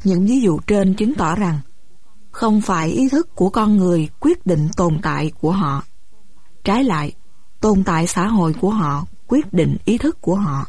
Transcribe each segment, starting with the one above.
Những ví dụ trên chứng tỏ rằng không phải ý thức của con người quyết định tồn tại của họ. Trái lại, tồn tại xã hội của họ quyết định ý thức của họ.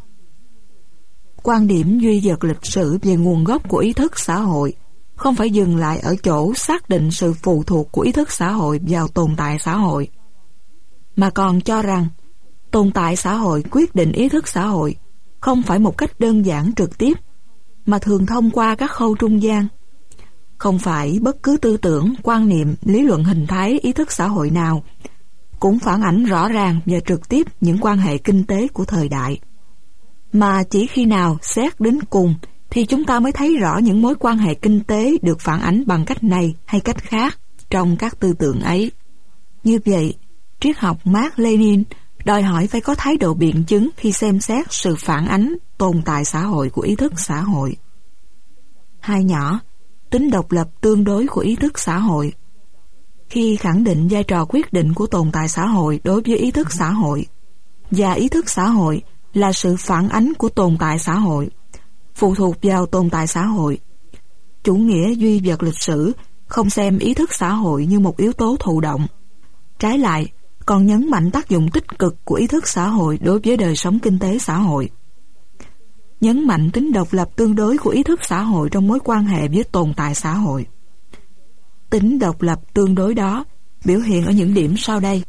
Quan điểm duy vật lịch sử về nguồn gốc của ý thức xã hội không phải dừng lại ở chỗ xác định sự phụ thuộc của ý thức xã hội vào tồn tại xã hội, mà còn cho rằng tồn tại xã hội quyết định ý thức xã hội không phải một cách đơn giản trực tiếp, mà thường thông qua các khâu trung gian. Không phải bất cứ tư tưởng, quan niệm, lý luận hình thái ý thức xã hội nào cũng phản ảnh rõ ràng và trực tiếp những quan hệ kinh tế của thời đại, mà chỉ khi nào xét đến cùng thì chúng ta mới thấy rõ những mối quan hệ kinh tế được phản ánh bằng cách này hay cách khác trong các tư tưởng ấy. Như vậy, triết học Mác Lênin đòi hỏi phải có thái độ biện chứng khi xem xét sự phản ánh tồn tại xã hội của ý thức xã hội. Hai nhỏ, tính độc lập tương đối của ý thức xã hội. Khi khẳng định vai trò quyết định của tồn tại xã hội đối với ý thức xã hội, và ý thức xã hội là sự phản ánh của tồn tại xã hội, phụ thuộc vào tồn tại xã hội, chủ nghĩa duy vật lịch sử không xem ý thức xã hội như một yếu tố thụ động. Trái lại, còn nhấn mạnh tác dụng tích cực của ý thức xã hội đối với đời sống kinh tế xã hội. Nhấn mạnh tính độc lập tương đối của ý thức xã hội trong mối quan hệ với tồn tại xã hội. Tính độc lập tương đối đó biểu hiện ở những điểm sau đây.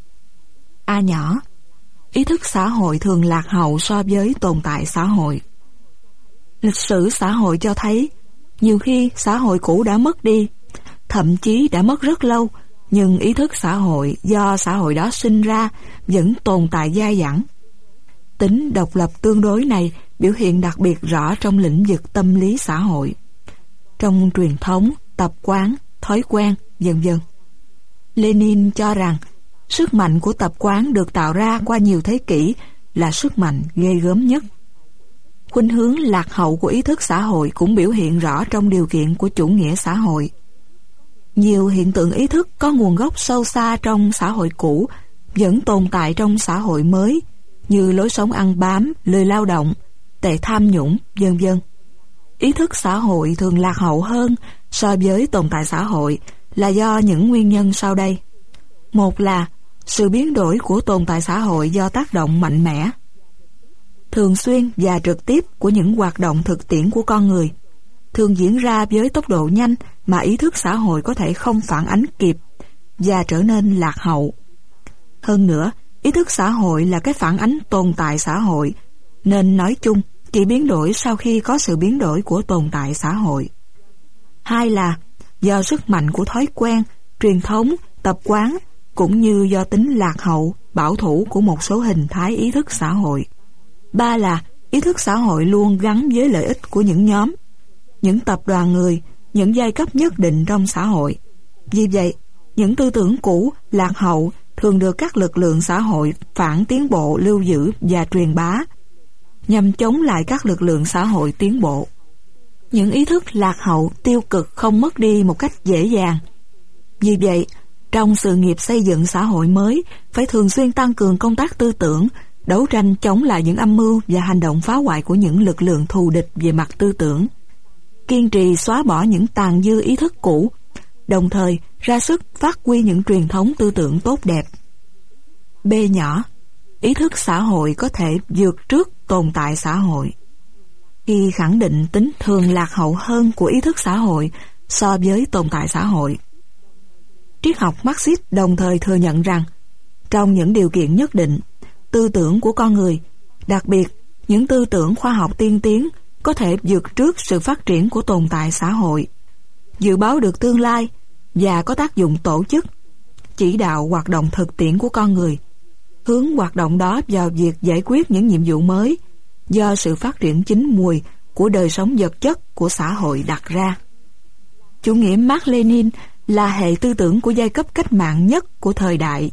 A nhỏ, ý thức xã hội thường lạc hậu so với tồn tại xã hội. Lịch sử xã hội cho thấy, nhiều khi xã hội cũ đã mất đi, thậm chí đã mất rất lâu, nhưng ý thức xã hội do xã hội đó sinh ra vẫn tồn tại dai dẳng. Tính độc lập tương đối này biểu hiện đặc biệt rõ trong lĩnh vực tâm lý xã hội, trong truyền thống, tập quán, thói quen, vân vân. Lenin cho rằng sức mạnh của tập quán được tạo ra qua nhiều thế kỷ là sức mạnh ghê gớm nhất. Khuynh hướng lạc hậu của ý thức xã hội cũng biểu hiện rõ trong điều kiện của chủ nghĩa xã hội. Nhiều hiện tượng ý thức có nguồn gốc sâu xa trong xã hội cũ vẫn tồn tại trong xã hội mới, như lối sống ăn bám, lười lao động, tệ tham nhũng, vân vân. Ý thức xã hội thường lạc hậu hơn so với tồn tại xã hội là do những nguyên nhân sau đây. Một là sự biến đổi của tồn tại xã hội do tác động mạnh mẽ, thường xuyên và trực tiếp của những hoạt động thực tiễn của con người, thường diễn ra với tốc độ nhanh mà ý thức xã hội có thể không phản ánh kịp và trở nên lạc hậu. Hơn nữa, ý thức xã hội là cái phản ánh tồn tại xã hội, nên nói chung chỉ biến đổi sau khi có sự biến đổi của tồn tại xã hội. Hai là do sức mạnh của thói quen, truyền thống, tập quán, cũng như do tính lạc hậu, bảo thủ của một số hình thái ý thức xã hội. Ba là ý thức xã hội luôn gắn với lợi ích của những nhóm, những tập đoàn người, những giai cấp nhất định trong xã hội. Vì vậy, những tư tưởng cũ, lạc hậu thường được các lực lượng xã hội phản tiến bộ lưu giữ và truyền bá, nhằm chống lại các lực lượng xã hội tiến bộ. Những ý thức lạc hậu, tiêu cực không mất đi một cách dễ dàng. Vì vậy, trong sự nghiệp xây dựng xã hội mới, phải thường xuyên tăng cường công tác tư tưởng, đấu tranh chống lại những âm mưu và hành động phá hoại của những lực lượng thù địch về mặt tư tưởng, kiên trì xóa bỏ những tàn dư ý thức cũ, đồng thời ra sức phát huy những truyền thống tư tưởng tốt đẹp. B nhỏ, ý thức xã hội có thể vượt trước tồn tại xã hội. Khi khẳng định tính thường lạc hậu hơn của ý thức xã hội so với tồn tại xã hội, triết học Marxist đồng thời thừa nhận rằng trong những điều kiện nhất định, tư tưởng của con người, đặc biệt những tư tưởng khoa học tiên tiến, có thể vượt trước sự phát triển của tồn tại xã hội, dự báo được tương lai và có tác dụng tổ chức, chỉ đạo hoạt động thực tiễn của con người, hướng hoạt động đó vào việc giải quyết những nhiệm vụ mới do sự phát triển chín mùi của đời sống vật chất của xã hội đặt ra. Chủ nghĩa Mác Lênin là hệ tư tưởng của giai cấp cách mạng nhất của thời đại.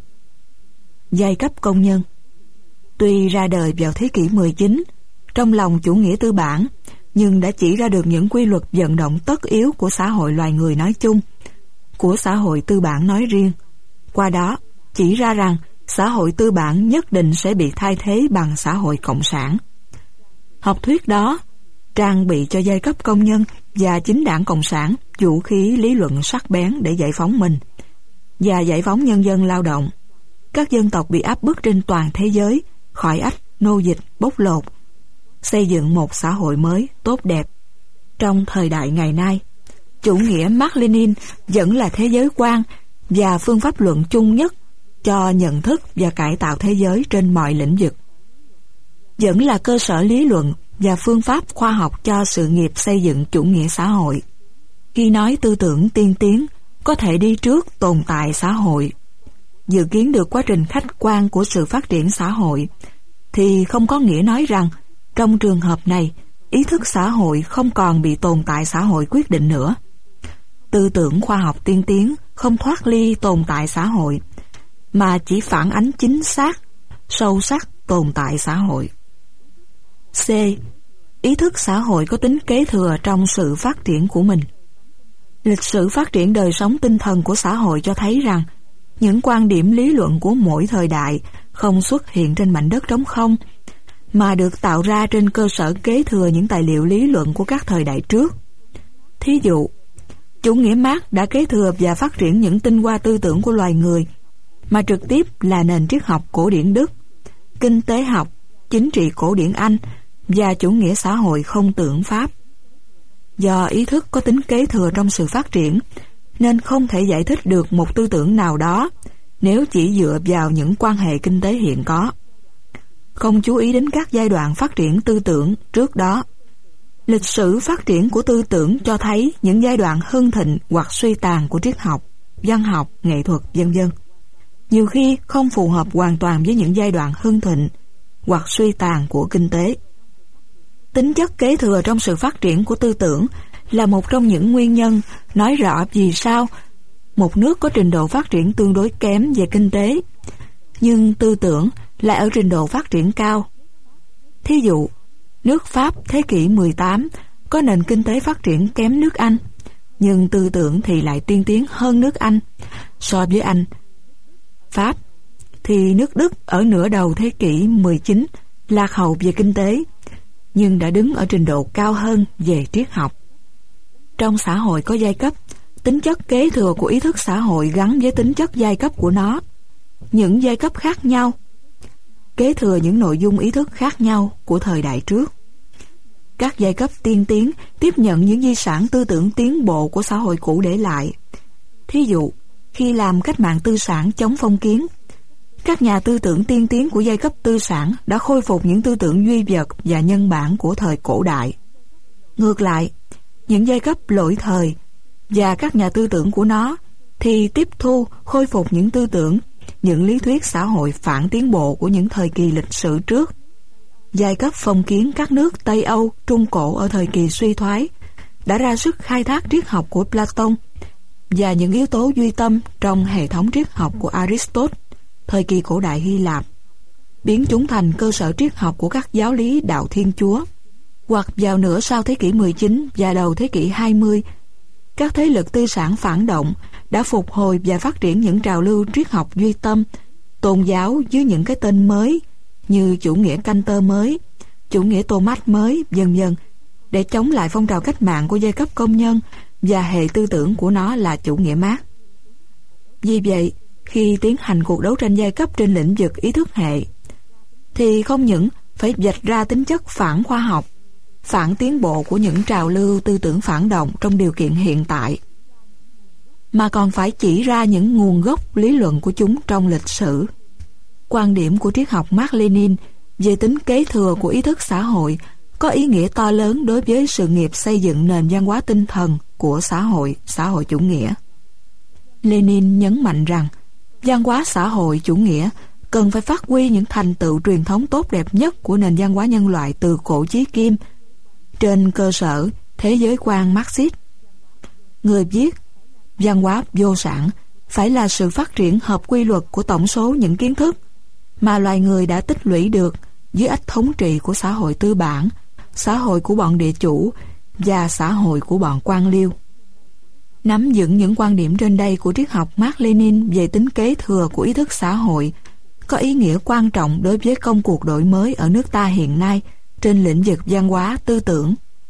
Giai cấp công nhân, tuy ra đời vào thế kỷ 19, trong lòng chủ nghĩa tư bản, nhưng đã chỉ ra được những quy luật vận động tất yếu của xã hội loài người nói chung, của xã hội tư bản nói riêng. Qua đó, chỉ ra rằng xã hội tư bản nhất định sẽ bị thay thế bằng xã hội cộng sản. Học thuyết đó trang bị cho giai cấp công nhân và chính đảng Cộng sản vũ khí lý luận sắc bén để giải phóng mình và giải phóng nhân dân lao động. Các dân tộc bị áp bức trên toàn thế giới khỏi ách nô dịch bóc lột, xây dựng một xã hội mới tốt đẹp. Trong thời đại ngày nay, chủ nghĩa Mác Lênin vẫn là thế giới quan và phương pháp luận chung nhất cho nhận thức và cải tạo thế giới trên mọi lĩnh vực. Vẫn là cơ sở lý luận và phương pháp khoa học cho sự nghiệp xây dựng chủ nghĩa xã hội. Khi nói tư tưởng tiên tiến có thể đi trước tồn tại xã hội, dự kiến được quá trình khách quan của sự phát triển xã hội, thì không có nghĩa nói rằng trong trường hợp này ý thức xã hội không còn bị tồn tại xã hội quyết định nữa. Tư tưởng khoa học tiên tiến không thoát ly tồn tại xã hội, mà chỉ phản ánh chính xác, sâu sắc tồn tại xã hội. C. Ý thức xã hội có tính kế thừa trong sự phát triển của mình. Lịch sử phát triển đời sống tinh thần của xã hội cho thấy rằng những quan điểm lý luận của mỗi thời đại không xuất hiện trên mảnh đất trống không, mà được tạo ra trên cơ sở kế thừa những tài liệu lý luận của các thời đại trước. Thí dụ, chủ nghĩa Mác đã kế thừa và phát triển những tinh hoa tư tưởng của loài người, mà trực tiếp là nền triết học cổ điển Đức, kinh tế học, chính trị cổ điển Anh và chủ nghĩa xã hội không tưởng Pháp. Do ý thức có tính kế thừa trong sự phát triển, nên không thể giải thích được một tư tưởng nào đó nếu chỉ dựa vào những quan hệ kinh tế hiện có, không chú ý đến các giai đoạn phát triển tư tưởng trước đó. Lịch sử phát triển của tư tưởng cho thấy những giai đoạn hưng thịnh hoặc suy tàn của triết học, văn học, nghệ thuật, vân vân. Nhiều khi không phù hợp hoàn toàn với những giai đoạn hưng thịnh hoặc suy tàn của kinh tế. Tính chất kế thừa trong sự phát triển của tư tưởng là một trong những nguyên nhân nói rõ vì sao một nước có trình độ phát triển tương đối kém về kinh tế, nhưng tư tưởng lại ở trình độ phát triển cao. Thí dụ, nước Pháp thế kỷ 18 có nền kinh tế phát triển kém nước Anh, nhưng tư tưởng thì lại tiên tiến hơn nước Anh. So với Anh, Pháp, thì nước Đức ở nửa đầu thế kỷ 19 lạc hậu về kinh tế, nhưng đã đứng ở trình độ cao hơn về triết học. Trong xã hội có giai cấp, tính chất kế thừa của ý thức xã hội gắn với tính chất giai cấp của nó. Những giai cấp khác nhau kế thừa những nội dung ý thức khác nhau của thời đại trước. Các giai cấp tiên tiến tiếp nhận những di sản tư tưởng tiến bộ của xã hội cũ để lại. Thí dụ, khi làm cách mạng tư sản chống phong kiến, các nhà tư tưởng tiên tiến của giai cấp tư sản đã khôi phục những tư tưởng duy vật và nhân bản của thời cổ đại. Ngược lại, những giai cấp lỗi thời và các nhà tư tưởng của nó thì tiếp thu, khôi phục những tư tưởng, những lý thuyết xã hội phản tiến bộ của những thời kỳ lịch sử trước. Giai cấp phong kiến các nước Tây Âu, Trung Cổ ở thời kỳ suy thoái đã ra sức khai thác triết học của Platon và những yếu tố duy tâm trong hệ thống triết học của Aristotle, thời kỳ cổ đại Hy Lạp, biến chúng thành cơ sở triết học của các giáo lý đạo Thiên Chúa. Hoặc vào nửa sau thế kỷ 19 và đầu thế kỷ 20, các thế lực tư sản phản động đã phục hồi và phát triển những trào lưu triết học duy tâm, tôn giáo dưới những cái tên mới như chủ nghĩa Cantor mới, chủ nghĩa Thomas mới, vân vân, để chống lại phong trào cách mạng của giai cấp công nhân và hệ tư tưởng của nó là chủ nghĩa Mác. Vì vậy, khi tiến hành cuộc đấu tranh giai cấp trên lĩnh vực ý thức hệ, thì không những phải vạch ra tính chất phản khoa học, phản tiến bộ của những trào lưu tư tưởng phản động trong điều kiện hiện tại, mà còn phải chỉ ra những nguồn gốc lý luận của chúng trong lịch sử. Quan điểm của triết học Mác Lênin về tính kế thừa của ý thức xã hội có ý nghĩa to lớn đối với sự nghiệp xây dựng nền văn hóa tinh thần của xã hội chủ nghĩa. Lenin nhấn mạnh rằng văn hóa xã hội chủ nghĩa cần phải phát huy những thành tựu truyền thống tốt đẹp nhất của nền văn hóa nhân loại từ cổ chí kim, trên cơ sở thế giới quan Marxist. Người viết, văn hóa vô sản phải là sự phát triển hợp quy luật của tổng số những kiến thức mà loài người đã tích lũy được dưới ách thống trị của xã hội tư bản, xã hội của bọn địa chủ và xã hội của bọn quan liêu. Nắm vững những quan điểm trên đây của triết học Mác Lênin về tính kế thừa của ý thức xã hội có ý nghĩa quan trọng đối với công cuộc đổi mới ở nước ta hiện nay trên lĩnh vực văn hóa tư tưởng.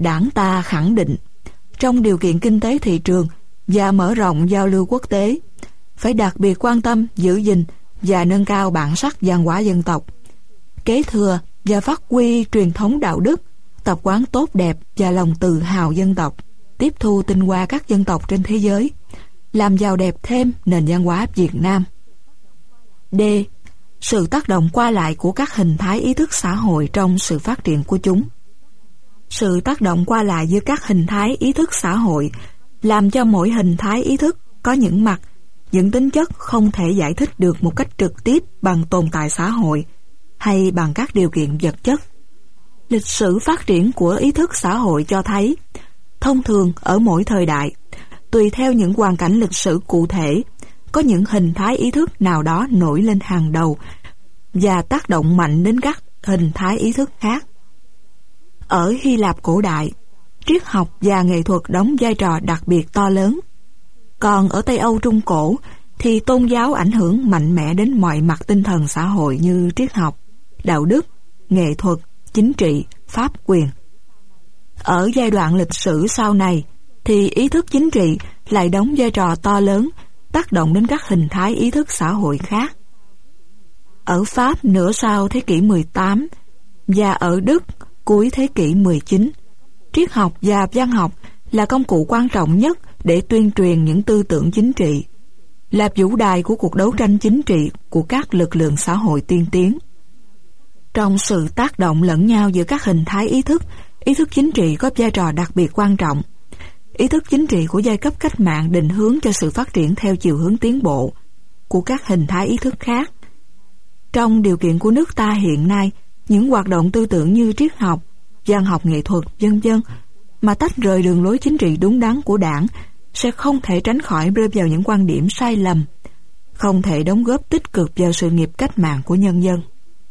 Đảng ta khẳng định, trong điều kiện kinh tế thị trường và mở rộng giao lưu quốc tế, phải đặc biệt quan tâm giữ gìn và nâng cao bản sắc văn hóa dân tộc, kế thừa và phát huy truyền thống đạo đức, tập quán tốt đẹp và lòng tự hào dân tộc, tiếp thu tinh hoa các dân tộc trên thế giới, làm giàu đẹp thêm nền văn hóa Việt Nam. D. Sự tác động qua lại của các hình thái ý thức xã hội trong sự phát triển của chúng. Sự tác động qua lại giữa các hình thái ý thức xã hội làm cho mỗi hình thái ý thức có những mặt, những tính chất không thể giải thích được một cách trực tiếp bằng tồn tại xã hội hay bằng các điều kiện vật chất. Lịch sử phát triển của ý thức xã hội cho thấy, thông thường ở mỗi thời đại, tùy theo những hoàn cảnh lịch sử cụ thể, có những hình thái ý thức nào đó nổi lên hàng đầu và tác động mạnh đến các hình thái ý thức khác. Ở Hy Lạp cổ đại, triết học và nghệ thuật đóng vai trò đặc biệt to lớn. Còn ở Tây Âu Trung Cổ thì tôn giáo ảnh hưởng mạnh mẽ đến mọi mặt tinh thần xã hội như triết học, đạo đức, nghệ thuật, chính trị, pháp quyền. Ở giai đoạn lịch sử sau này thì ý thức chính trị lại đóng vai trò to lớn, tác động đến các hình thái ý thức xã hội khác. Ở Pháp nửa sau thế kỷ 18 và ở Đức cuối thế kỷ 19, triết học và văn học là công cụ quan trọng nhất để tuyên truyền những tư tưởng chính trị, là vũ đài của cuộc đấu tranh chính trị của các lực lượng xã hội tiên tiến. Trong sự tác động lẫn nhau giữa các hình thái ý thức chính trị có vai trò đặc biệt quan trọng. Ý thức chính trị của giai cấp cách mạng định hướng cho sự phát triển theo chiều hướng tiến bộ của các hình thái ý thức khác. Trong điều kiện của nước ta hiện nay, những hoạt động tư tưởng như triết học, văn học nghệ thuật, vân vân mà tách rời đường lối chính trị đúng đắn của Đảng sẽ không thể tránh khỏi rơi vào những quan điểm sai lầm, không thể đóng góp tích cực vào sự nghiệp cách mạng của nhân dân.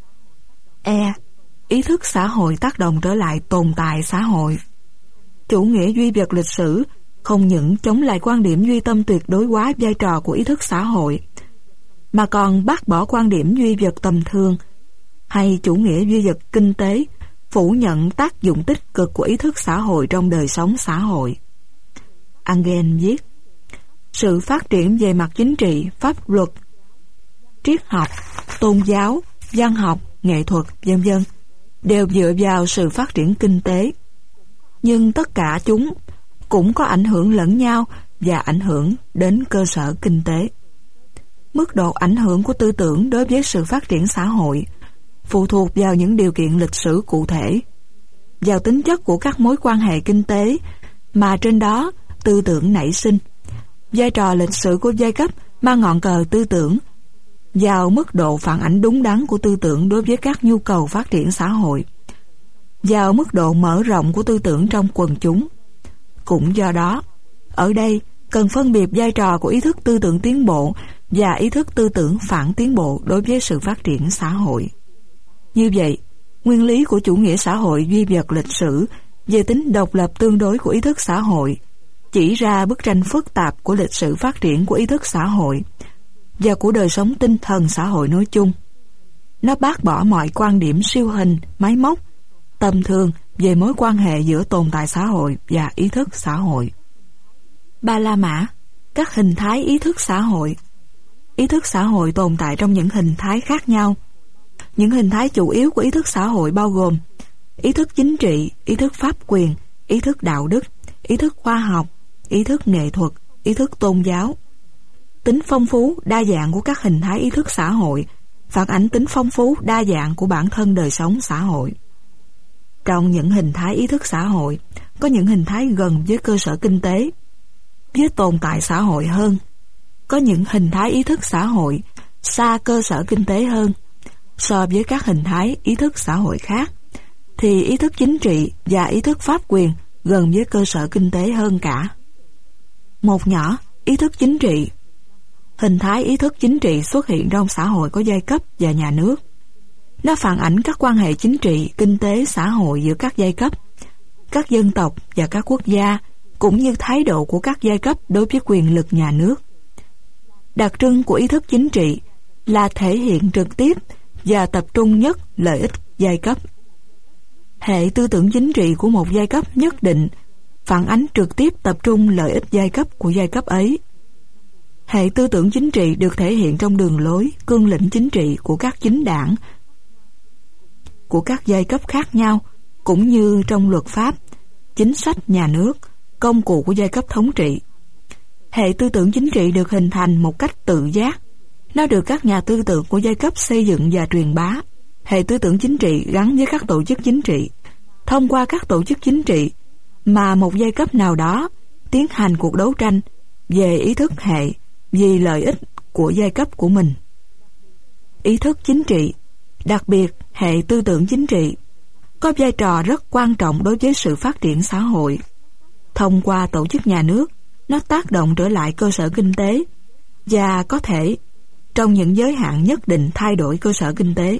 E. Ý thức xã hội tác động trở lại tồn tại xã hội. Chủ nghĩa duy vật lịch sử không những chống lại quan điểm duy tâm tuyệt đối hóa vai trò của ý thức xã hội, mà còn bác bỏ quan điểm duy vật tầm thường, hay chủ nghĩa duy vật kinh tế, phủ nhận tác dụng tích cực của ý thức xã hội trong đời sống xã hội. Engel viết, sự phát triển về mặt chính trị, pháp luật, triết học, tôn giáo, văn học, nghệ thuật, vân vân đều dựa vào sự phát triển kinh tế. Nhưng tất cả chúng cũng có ảnh hưởng lẫn nhau và ảnh hưởng đến cơ sở kinh tế. Mức độ ảnh hưởng của tư tưởng đối với sự phát triển xã hội phụ thuộc vào những điều kiện lịch sử cụ thể, vào tính chất của các mối quan hệ kinh tế mà trên đó tư tưởng nảy sinh, vai trò lịch sử của giai cấp mang ngọn cờ tư tưởng, vào mức độ phản ảnh đúng đắn của tư tưởng đối với các nhu cầu phát triển xã hội, vào mức độ mở rộng của tư tưởng trong quần chúng. Cũng do đó, ở đây cần phân biệt vai trò của ý thức tư tưởng tiến bộ và ý thức tư tưởng phản tiến bộ đối với sự phát triển xã hội. Như vậy, nguyên lý của chủ nghĩa xã hội duy vật lịch sử về tính độc lập tương đối của ý thức xã hội chỉ ra bức tranh phức tạp của lịch sử phát triển của ý thức xã hội và của đời sống tinh thần xã hội nói chung. Nó bác bỏ mọi quan điểm siêu hình, máy móc, tầm thường về mối quan hệ giữa tồn tại xã hội và ý thức xã hội. Ba La Mã, các hình thái ý thức xã hội. Ý thức xã hội tồn tại trong những hình thái khác nhau. Những hình thái chủ yếu của ý thức xã hội bao gồm ý thức chính trị, ý thức pháp quyền, ý thức đạo đức, ý thức khoa học, ý thức nghệ thuật, ý thức tôn giáo. Tính phong phú, đa dạng của các hình thái ý thức xã hội phản ánh tính phong phú, đa dạng của bản thân đời sống xã hội. Trong những hình thái ý thức xã hội, có những hình thái gần với cơ sở kinh tế, với tồn tại xã hội hơn. Có những hình thái ý thức xã hội xa cơ sở kinh tế hơn. So với các hình thái ý thức xã hội khác, thì ý thức chính trị và ý thức pháp quyền gần với cơ sở kinh tế hơn cả. Một nhỏ, ý thức chính trị. Hình thái ý thức chính trị xuất hiện trong xã hội có giai cấp và nhà nước. Nó phản ảnh các quan hệ chính trị, kinh tế, xã hội giữa các giai cấp, các dân tộc và các quốc gia, cũng như thái độ của các giai cấp đối với quyền lực nhà nước. Đặc trưng của ý thức chính trị là thể hiện trực tiếp và tập trung nhất lợi ích giai cấp. Hệ tư tưởng chính trị của một giai cấp nhất định phản ánh trực tiếp tập trung lợi ích giai cấp của giai cấp ấy. Hệ tư tưởng chính trị được thể hiện trong đường lối, cương lĩnh chính trị của các chính đảng của các giai cấp khác nhau, cũng như trong luật pháp, chính sách nhà nước, công cụ của giai cấp thống trị. Hệ tư tưởng chính trị được hình thành một cách tự giác. Nó được các nhà tư tưởng của giai cấp xây dựng và truyền bá. Hệ tư tưởng chính trị gắn với các tổ chức chính trị. Thông qua các tổ chức chính trị mà một giai cấp nào đó tiến hành cuộc đấu tranh về ý thức hệ vì lợi ích của giai cấp của mình. Ý thức chính trị, đặc biệt hệ tư tưởng chính trị, có vai trò rất quan trọng đối với sự phát triển xã hội. Thông qua tổ chức nhà nước, nó tác động trở lại cơ sở kinh tế và có thể, trong những giới hạn nhất định, thay đổi cơ sở kinh tế.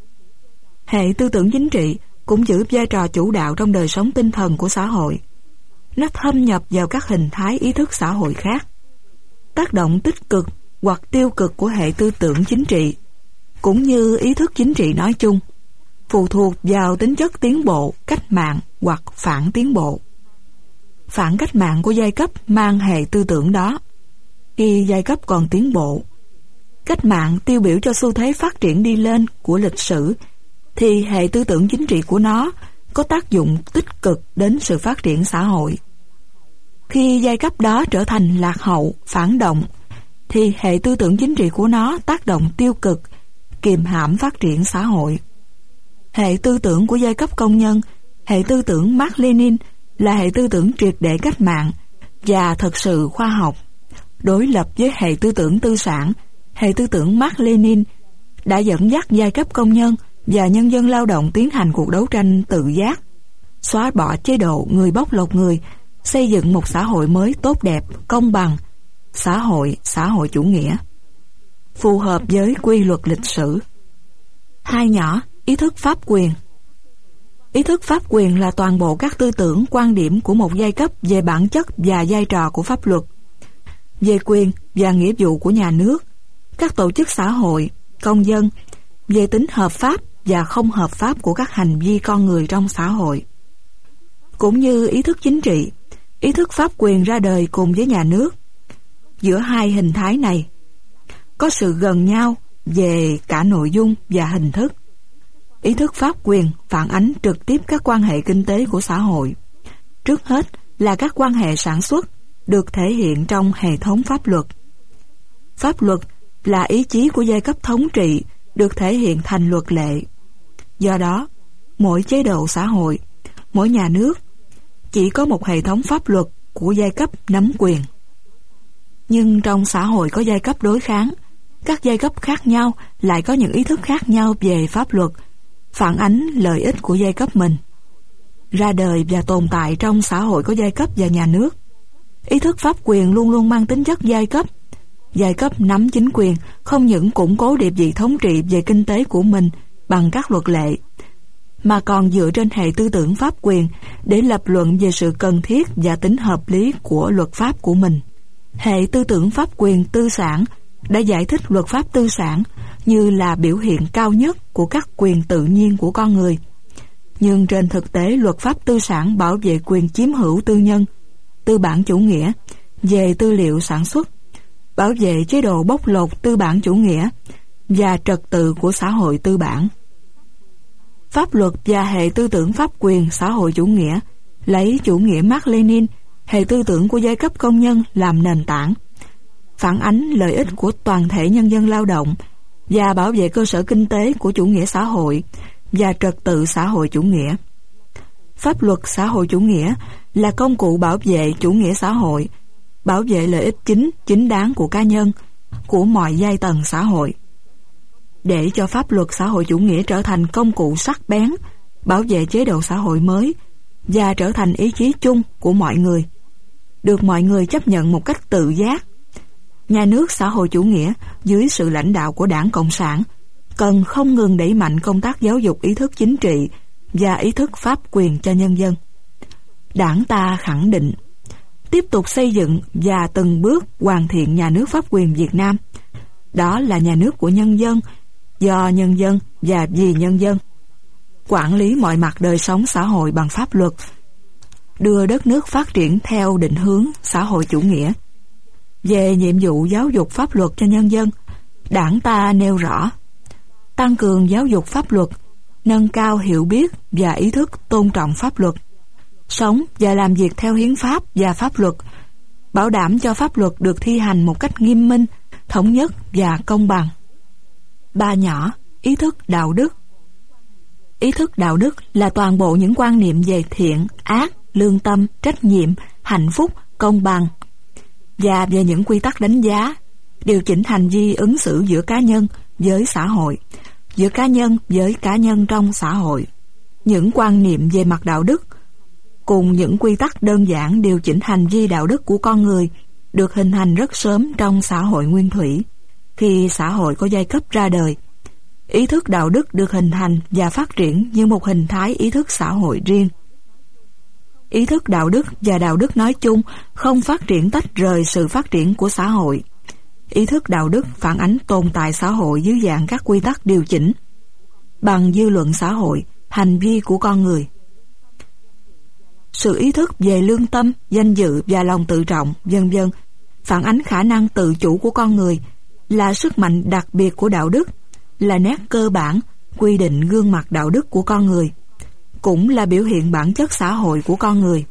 Hệ tư tưởng chính trị cũng giữ vai trò chủ đạo trong đời sống tinh thần của xã hội. Nó thâm nhập vào các hình thái ý thức xã hội khác. Tác động tích cực hoặc tiêu cực của hệ tư tưởng chính trị, cũng như ý thức chính trị nói chung, phụ thuộc vào tính chất tiến bộ, cách mạng hoặc phản tiến bộ. Phản cách mạng của giai cấp mang hệ tư tưởng đó. Khi giai cấp còn tiến bộ, cách mạng tiêu biểu cho xu thế phát triển đi lên của lịch sử, thì hệ tư tưởng chính trị của nó có tác dụng tích cực đến sự phát triển xã hội. Khi giai cấp đó trở thành lạc hậu, phản động, thì hệ tư tưởng chính trị của nó tác động tiêu cực, kiềm hãm phát triển xã hội. Hệ tư tưởng của giai cấp công nhân, hệ tư tưởng Mác Lênin, là hệ tư tưởng triệt để cách mạng và thật sự khoa học. Đối lập với hệ tư tưởng tư sản, hệ tư tưởng Mác Lênin đã dẫn dắt giai cấp công nhân và nhân dân lao động tiến hành cuộc đấu tranh tự giác, xóa bỏ chế độ người bóc lột người, xây dựng một xã hội mới tốt đẹp, công bằng, xã hội chủ nghĩa, phù hợp với quy luật lịch sử. Hai nhỏ, ý thức pháp quyền. Ý thức pháp quyền là toàn bộ các tư tưởng, quan điểm của một giai cấp về bản chất và vai trò của pháp luật, về quyền và nghĩa vụ của nhà nước, các tổ chức xã hội, công dân, về tính hợp pháp và không hợp pháp của các hành vi con người trong xã hội. Cũng như ý thức chính trị, ý thức pháp quyền ra đời cùng với nhà nước. Giữa hai hình thái này có sự gần nhau về cả nội dung và hình thức. Ý thức pháp quyền phản ánh trực tiếp các quan hệ kinh tế của xã hội. Trước hết là các quan hệ sản xuất được thể hiện trong hệ thống pháp luật. Pháp luật là ý chí của giai cấp thống trị được thể hiện thành luật lệ. Do đó, mỗi chế độ xã hội, mỗi nhà nước chỉ có một hệ thống pháp luật của giai cấp nắm quyền. Nhưng trong xã hội có giai cấp đối kháng, các giai cấp khác nhau lại có những ý thức khác nhau về pháp luật, phản ánh lợi ích của giai cấp mình. Ra đời và tồn tại trong xã hội có giai cấp và nhà nước, ý thức pháp quyền luôn luôn mang tính chất giai cấp. Giai cấp nắm chính quyền không những củng cố địa vị thống trị về kinh tế của mình bằng các luật lệ, mà còn dựa trên hệ tư tưởng pháp quyền để lập luận về sự cần thiết và tính hợp lý của luật pháp của mình. Hệ tư tưởng pháp quyền tư sản đã giải thích luật pháp tư sản như là biểu hiện cao nhất của các quyền tự nhiên của con người. Nhưng trên thực tế, luật pháp tư sản bảo vệ quyền chiếm hữu tư nhân, tư bản chủ nghĩa về tư liệu sản xuất, bảo vệ chế độ bóc lột tư bản chủ nghĩa và trật tự của xã hội tư bản. Pháp luật và hệ tư tưởng pháp quyền xã hội chủ nghĩa lấy chủ nghĩa Mác Lênin, hệ tư tưởng của giai cấp công nhân làm nền tảng, phản ánh lợi ích của toàn thể nhân dân lao động và bảo vệ cơ sở kinh tế của chủ nghĩa xã hội và trật tự xã hội chủ nghĩa. Pháp luật xã hội chủ nghĩa là công cụ bảo vệ chủ nghĩa xã hội, bảo vệ lợi ích chính đáng của cá nhân, của mọi giai tầng xã hội. Để cho pháp luật xã hội chủ nghĩa trở thành công cụ sắc bén, bảo vệ chế độ xã hội mới và trở thành ý chí chung của mọi người, được mọi người chấp nhận một cách tự giác, nhà nước xã hội chủ nghĩa dưới sự lãnh đạo của Đảng Cộng sản cần không ngừng đẩy mạnh công tác giáo dục ý thức chính trị và ý thức pháp quyền cho nhân dân. Đảng ta khẳng định tiếp tục xây dựng và từng bước hoàn thiện nhà nước pháp quyền Việt Nam. Đó là nhà nước của nhân dân, do nhân dân và vì nhân dân. quản lý mọi mặt đời sống xã hội bằng pháp luật, đưa đất nước phát triển theo định hướng xã hội chủ nghĩa. Về nhiệm vụ giáo dục pháp luật cho nhân dân, Đảng ta nêu rõ: tăng cường giáo dục pháp luật, nâng cao hiểu biết và ý thức tôn trọng pháp luật, sống và làm việc theo hiến pháp và pháp luật, bảo đảm cho pháp luật được thi hành một cách nghiêm minh, thống nhất và công bằng. 3 nhỏ, ý thức đạo đức. Ý thức đạo đức là toàn bộ những quan niệm về thiện, ác, lương tâm, trách nhiệm, hạnh phúc, công bằng, và về những quy tắc đánh giá, điều chỉnh hành vi ứng xử giữa cá nhân với xã hội, giữa cá nhân với cá nhân trong xã hội. Những quan niệm về mặt đạo đức cùng những quy tắc đơn giản điều chỉnh hành vi đạo đức của con người được hình thành rất sớm trong xã hội nguyên thủy, khi xã hội có giai cấp ra đời. Ý thức đạo đức được hình thành và phát triển như một hình thái ý thức xã hội riêng. Ý thức đạo đức và đạo đức nói chung không phát triển tách rời sự phát triển của xã hội. Ý thức đạo đức phản ánh tồn tại xã hội dưới dạng các quy tắc điều chỉnh bằng dư luận xã hội, hành vi của con người. Sự ý thức về lương tâm, danh dự và lòng tự trọng, vân vân, phản ánh khả năng tự chủ của con người, là sức mạnh đặc biệt của đạo đức, là nét cơ bản quy định gương mặt đạo đức của con người, cũng là biểu hiện bản chất xã hội của con người.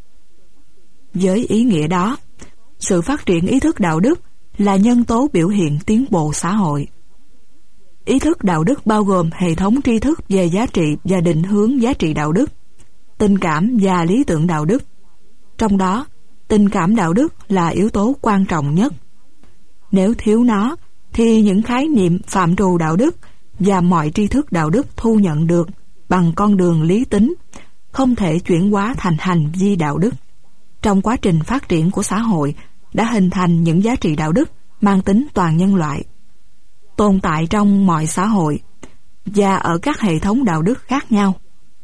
Với ý nghĩa đó, sự phát triển ý thức đạo đức là nhân tố biểu hiện tiến bộ xã hội. Ý thức đạo đức bao gồm hệ thống tri thức về giá trị và định hướng giá trị đạo đức, tình cảm và lý tưởng đạo đức. Trong đó, tình cảm đạo đức là yếu tố quan trọng nhất. Nếu thiếu nó, thì những khái niệm phạm trù đạo đức và mọi tri thức đạo đức thu nhận được bằng con đường lý tính không thể chuyển hóa thành hành vi đạo đức. Trong quá trình phát triển của xã hội đã hình thành những giá trị đạo đức mang tính toàn nhân loại, tồn tại trong mọi xã hội và ở các hệ thống đạo đức khác nhau.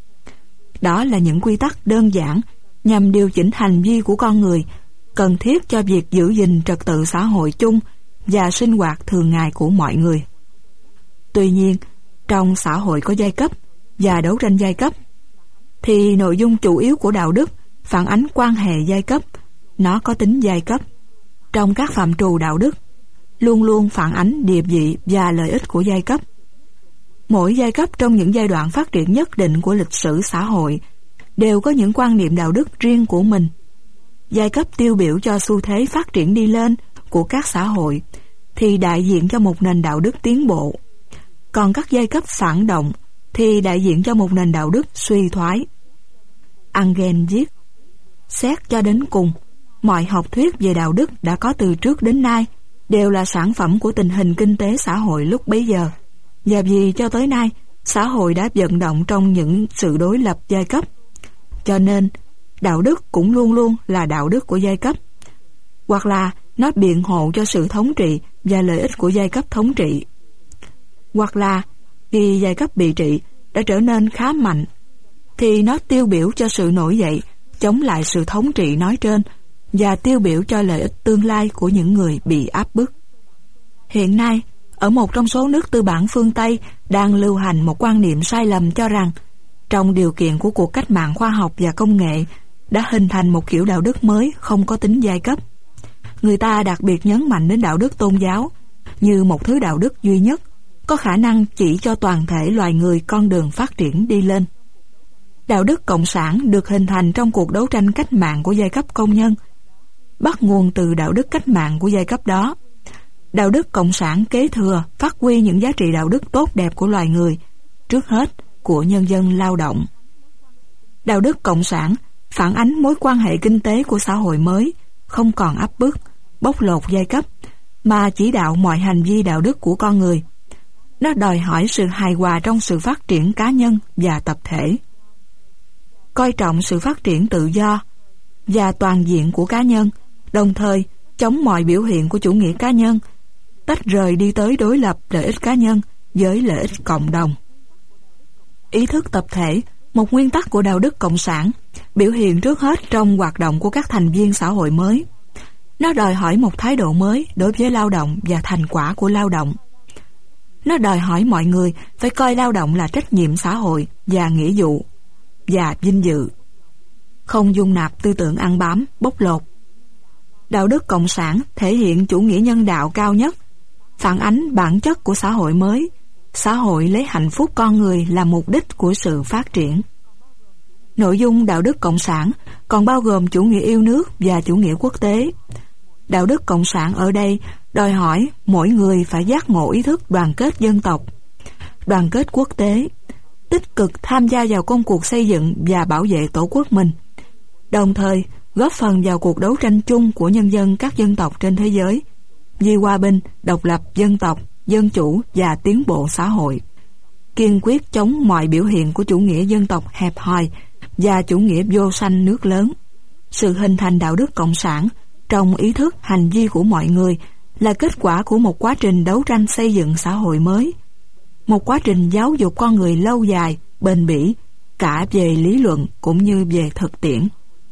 Đó là những quy tắc đơn giản nhằm điều chỉnh hành vi của con người, cần thiết cho việc giữ gìn trật tự xã hội chung và sinh hoạt thường ngày của mọi người. Tuy nhiên, trong xã hội có giai cấp và đấu tranh giai cấp, thì nội dung chủ yếu của đạo đức phản ánh quan hệ giai cấp, nó có tính giai cấp. Trong các phạm trù đạo đức, luôn luôn phản ánh địa vị và lợi ích của giai cấp. Mỗi giai cấp trong những giai đoạn phát triển nhất định của lịch sử xã hội đều có những quan niệm đạo đức riêng của mình. Giai cấp tiêu biểu cho xu thế phát triển đi lên của các xã hội thì đại diện cho một nền đạo đức tiến bộ, còn các giai cấp phản động thì đại diện cho một nền đạo đức suy thoái. Engel viết: xét cho đến cùng, mọi học thuyết về đạo đức đã có từ trước đến nay đều là sản phẩm của tình hình kinh tế xã hội lúc bấy giờ, và vì cho tới nay xã hội đã vận động trong những sự đối lập giai cấp, cho nên đạo đức cũng luôn luôn là đạo đức của giai cấp, hoặc là nó biện hộ cho sự thống trị và lợi ích của giai cấp thống trị, hoặc là khi giai cấp bị trị đã trở nên khá mạnh thì nó tiêu biểu cho sự nổi dậy chống lại sự thống trị nói trên và tiêu biểu cho lợi ích tương lai của những người bị áp bức. Hiện nay, ở một trong số nước tư bản phương Tây đang lưu hành một quan niệm sai lầm cho rằng trong điều kiện của cuộc cách mạng khoa học và công nghệ đã hình thành một kiểu đạo đức mới không có tính giai cấp. Người ta đặc biệt nhấn mạnh đến đạo đức tôn giáo như một thứ đạo đức duy nhất, có khả năng chỉ cho toàn thể loài người con đường phát triển đi lên. Đạo đức cộng sản được hình thành trong cuộc đấu tranh cách mạng của giai cấp công nhân, bắt nguồn từ đạo đức cách mạng của giai cấp đó. Đạo đức cộng sản kế thừa, phát huy những giá trị đạo đức tốt đẹp của loài người, trước hết của nhân dân lao động. Đạo đức cộng sản phản ánh mối quan hệ kinh tế của xã hội mới, không còn áp bức, bóc lột giai cấp, mà chỉ đạo mọi hành vi đạo đức của con người. Nó đòi hỏi sự hài hòa trong sự phát triển cá nhân và tập thể, coi trọng sự phát triển tự do và toàn diện của cá nhân, đồng thời chống mọi biểu hiện của chủ nghĩa cá nhân, tách rời đi tới đối lập lợi ích cá nhân với lợi ích cộng đồng. Ý thức tập thể, một nguyên tắc của đạo đức cộng sản, biểu hiện trước hết trong hoạt động của các thành viên xã hội mới. Nó đòi hỏi một thái độ mới đối với lao động và thành quả của lao động. Nó đòi hỏi mọi người phải coi lao động là trách nhiệm xã hội và nghĩa vụ và vinh dự, không dung nạp tư tưởng ăn bám, bóc lột. Đạo đức cộng sản thể hiện chủ nghĩa nhân đạo cao nhất, phản ánh bản chất của xã hội mới, xã hội lấy hạnh phúc con người là mục đích của sự phát triển. Nội dung đạo đức cộng sản còn bao gồm chủ nghĩa yêu nước và chủ nghĩa quốc tế. Đạo đức cộng sản ở đây đòi hỏi mỗi người phải giác ngộ ý thức đoàn kết dân tộc, đoàn kết quốc tế, tích cực tham gia vào công cuộc xây dựng và bảo vệ tổ quốc mình, đồng thời góp phần vào cuộc đấu tranh chung của nhân dân các dân tộc trên thế giới vì hòa bình, độc lập dân tộc, dân chủ và tiến bộ xã hội, kiên quyết chống mọi biểu hiện của chủ nghĩa dân tộc hẹp hòi và chủ nghĩa vô sanh nước lớn. Sự hình thành đạo đức cộng sản trong ý thức hành vi của mọi người là kết quả của một quá trình đấu tranh xây dựng xã hội mới, một quá trình giáo dục con người lâu dài, bền bỉ, cả về lý luận cũng như về thực tiễn.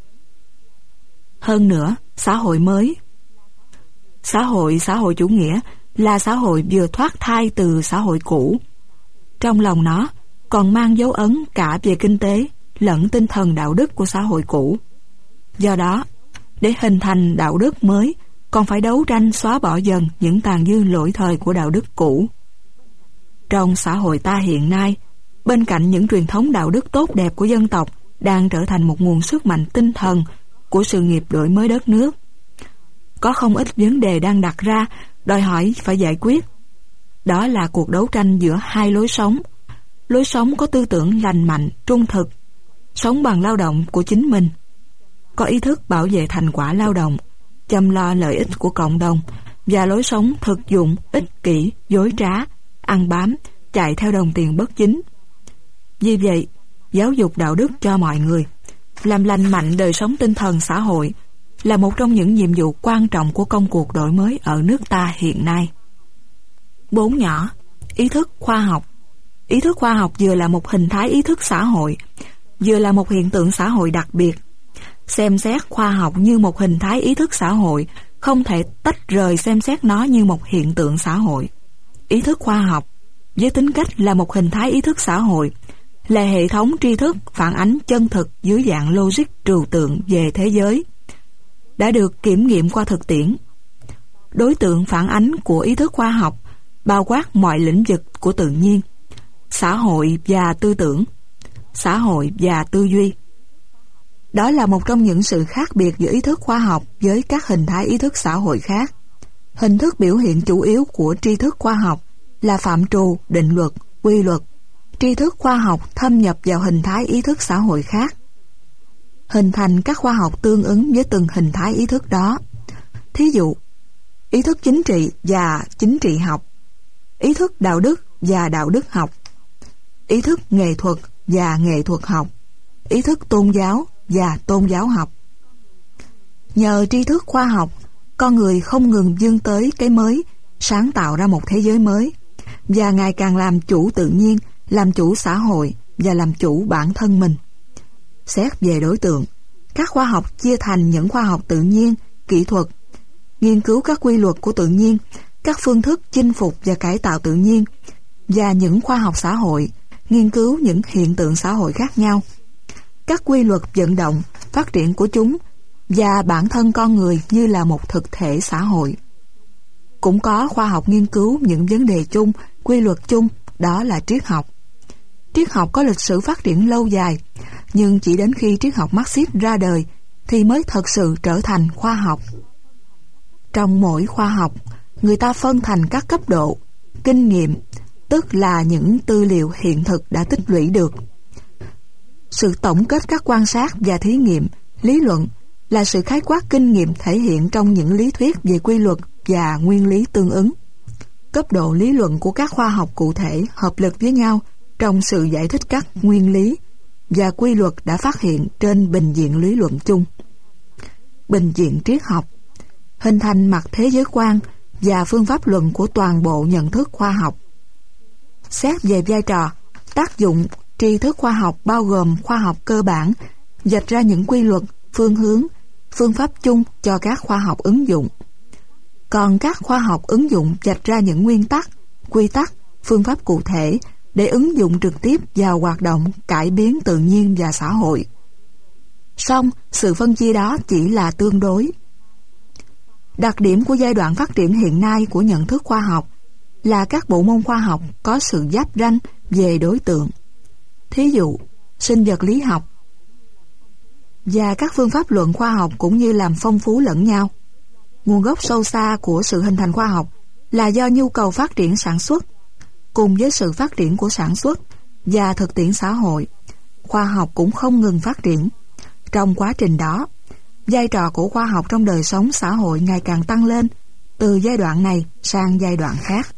Hơn nữa, xã hội mới, xã hội chủ nghĩa là xã hội vừa thoát thai từ xã hội cũ. Trong lòng nó còn mang dấu ấn cả về kinh tế lẫn tinh thần đạo đức của xã hội cũ. Do đó, để hình thành đạo đức mới, còn phải đấu tranh xóa bỏ dần những tàn dư lỗi thời của đạo đức cũ. Trong xã hội ta hiện nay, bên cạnh những truyền thống đạo đức tốt đẹp của dân tộc đang trở thành một nguồn sức mạnh tinh thần của sự nghiệp đổi mới đất nước, có không ít vấn đề đang đặt ra đòi hỏi phải giải quyết. Đó là cuộc đấu tranh giữa hai lối sống có tư tưởng lành mạnh, trung thực, sống bằng lao động của chính mình, có ý thức bảo vệ thành quả lao động, chăm lo lợi ích của cộng đồng, và lối sống thực dụng, ích kỷ, dối trá, ăn bám, chạy theo đồng tiền bất chính. Vì vậy, giáo dục đạo đức cho mọi người, làm lành mạnh đời sống tinh thần xã hội là một trong những nhiệm vụ quan trọng của công cuộc đổi mới ở nước ta hiện nay. 4 nhỏ, ý thức khoa học. Ý thức khoa học vừa là một hình thái ý thức xã hội, vừa là một hiện tượng xã hội đặc biệt. Xem xét khoa học như một hình thái ý thức xã hội không thể tách rời xem xét nó như một hiện tượng xã hội. Ý thức khoa học với tính cách là một hình thái ý thức xã hội, là hệ thống tri thức phản ánh chân thực dưới dạng logic trừu tượng về thế giới, đã được kiểm nghiệm qua thực tiễn. Đối tượng phản ánh của ý thức khoa học bao quát mọi lĩnh vực của tự nhiên, xã hội và tư tưởng, xã hội và tư duy. Đó là một trong những sự khác biệt giữa ý thức khoa học với các hình thái ý thức xã hội khác. Hình thức biểu hiện chủ yếu của tri thức khoa học là phạm trù, định luật, quy luật. Tri thức khoa học thâm nhập vào hình thái ý thức xã hội khác, hình thành các khoa học tương ứng với từng hình thái ý thức đó. Thí dụ, ý thức chính trị và chính trị học, ý thức đạo đức và đạo đức học, ý thức nghệ thuật và nghệ thuật học, ý thức tôn giáo và tôn giáo học. Nhờ tri thức khoa học, con người không ngừng vươn tới cái mới, sáng tạo ra một thế giới mới, và ngày càng làm chủ tự nhiên, làm chủ xã hội và làm chủ bản thân mình. Xét về đối tượng, các khoa học chia thành những khoa học tự nhiên, kỹ thuật, nghiên cứu các quy luật của tự nhiên, các phương thức chinh phục và cải tạo tự nhiên, và những khoa học xã hội, nghiên cứu những hiện tượng xã hội khác nhau, các quy luật vận động, phát triển của chúng và bản thân con người như là một thực thể xã hội. Cũng có khoa học nghiên cứu những vấn đề chung, quy luật chung, đó là triết học. Triết học có lịch sử phát triển lâu dài, nhưng chỉ đến khi triết học Marxist ra đời thì mới thật sự trở thành khoa học. Trong mỗi khoa học, người ta phân thành các cấp độ, kinh nghiệm, tức là những tư liệu hiện thực đã tích lũy được. Sự tổng kết các quan sát và thí nghiệm, lý luận là sự khái quát kinh nghiệm thể hiện trong những lý thuyết về quy luật và nguyên lý tương ứng. Cấp độ lý luận của các khoa học cụ thể hợp lực với nhau trong sự giải thích các nguyên lý và quy luật đã phát hiện trên bình diện lý luận chung. Bình diện triết học hình thành mặt thế giới quan và phương pháp luận của toàn bộ nhận thức khoa học. Xét về vai trò, tác dụng, tri thức khoa học bao gồm khoa học cơ bản, vạch ra những quy luật, phương hướng, phương pháp chung cho các khoa học ứng dụng. Còn các khoa học ứng dụng vạch ra những nguyên tắc, quy tắc phương pháp cụ thể để ứng dụng trực tiếp vào hoạt động cải biến tự nhiên và xã hội. Song, sự phân chia đó chỉ là tương đối. Đặc điểm của giai đoạn phát triển hiện nay của nhận thức khoa học là các bộ môn khoa học có sự giáp ranh về đối tượng. Thí dụ, sinh vật lý học và các phương pháp luận khoa học cũng như làm phong phú lẫn nhau. Nguồn gốc sâu xa của sự hình thành khoa học là do nhu cầu phát triển sản xuất. Cùng với sự phát triển của sản xuất và thực tiễn xã hội, khoa học cũng không ngừng phát triển. Trong quá trình đó, vai trò của khoa học trong đời sống xã hội ngày càng tăng lên, từ giai đoạn này sang giai đoạn khác.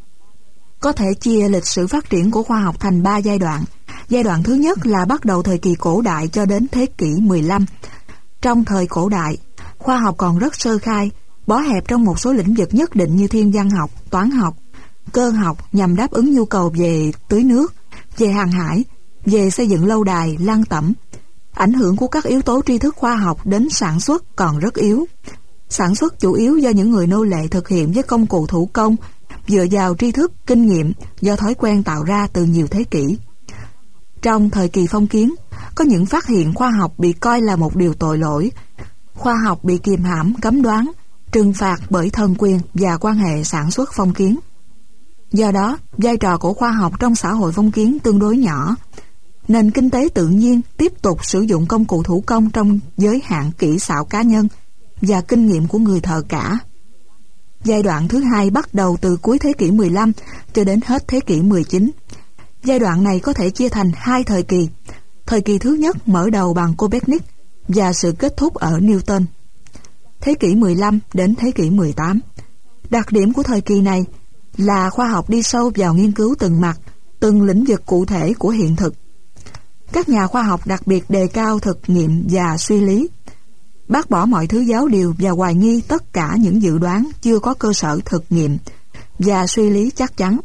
Có thể chia lịch sử phát triển của khoa học thành 3 giai đoạn. Giai đoạn thứ nhất là bắt đầu thời kỳ cổ đại cho đến thế kỷ 15. Trong thời cổ đại, khoa học còn rất sơ khai, bó hẹp trong một số lĩnh vực nhất định như thiên văn học, toán học, cơ học nhằm đáp ứng nhu cầu về tưới nước, về hàng hải, về xây dựng lâu đài, lăng tẩm. Ảnh hưởng của các yếu tố tri thức khoa học đến sản xuất còn rất yếu. Sản xuất chủ yếu do những người nô lệ thực hiện với công cụ thủ công, dựa vào tri thức, kinh nghiệm do thói quen tạo ra từ nhiều thế kỷ. Trong thời kỳ phong kiến, có những phát hiện khoa học bị coi là một điều tội lỗi. Khoa học bị kìm hãm, cấm đoán, trừng phạt bởi thần quyền và quan hệ sản xuất phong kiến. Do đó, vai trò của khoa học trong xã hội phong kiến tương đối nhỏ. Nền kinh tế tự nhiên tiếp tục sử dụng công cụ thủ công trong giới hạn kỹ xảo cá nhân và kinh nghiệm của người thợ cả. Giai đoạn thứ hai bắt đầu từ cuối thế kỷ 15 cho đến hết thế kỷ 19. Giai đoạn này có thể chia thành 2 thời kỳ. Thời kỳ thứ nhất mở đầu bằng Copernic và sự kết thúc ở Newton. Thế kỷ 15 đến thế kỷ 18. Đặc điểm của thời kỳ này là khoa học đi sâu vào nghiên cứu từng mặt, từng lĩnh vực cụ thể của hiện thực. Các nhà khoa học đặc biệt đề cao thực nghiệm và suy lý, bác bỏ mọi thứ giáo điều và hoài nghi tất cả những dự đoán chưa có cơ sở thực nghiệm và suy lý chắc chắn.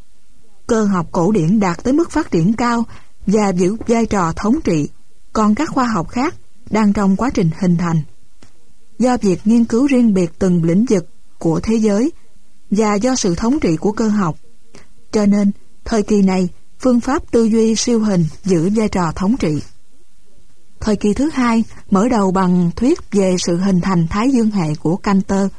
Cơ học cổ điển đạt tới mức phát triển cao và giữ vai trò thống trị, còn các khoa học khác đang trong quá trình hình thành. Do việc nghiên cứu riêng biệt từng lĩnh vực của thế giới và do sự thống trị của cơ học, cho nên thời kỳ này phương pháp tư duy siêu hình giữ vai trò thống trị. Thời kỳ thứ hai mở đầu bằng thuyết về sự hình thành thái dương hệ của Cantor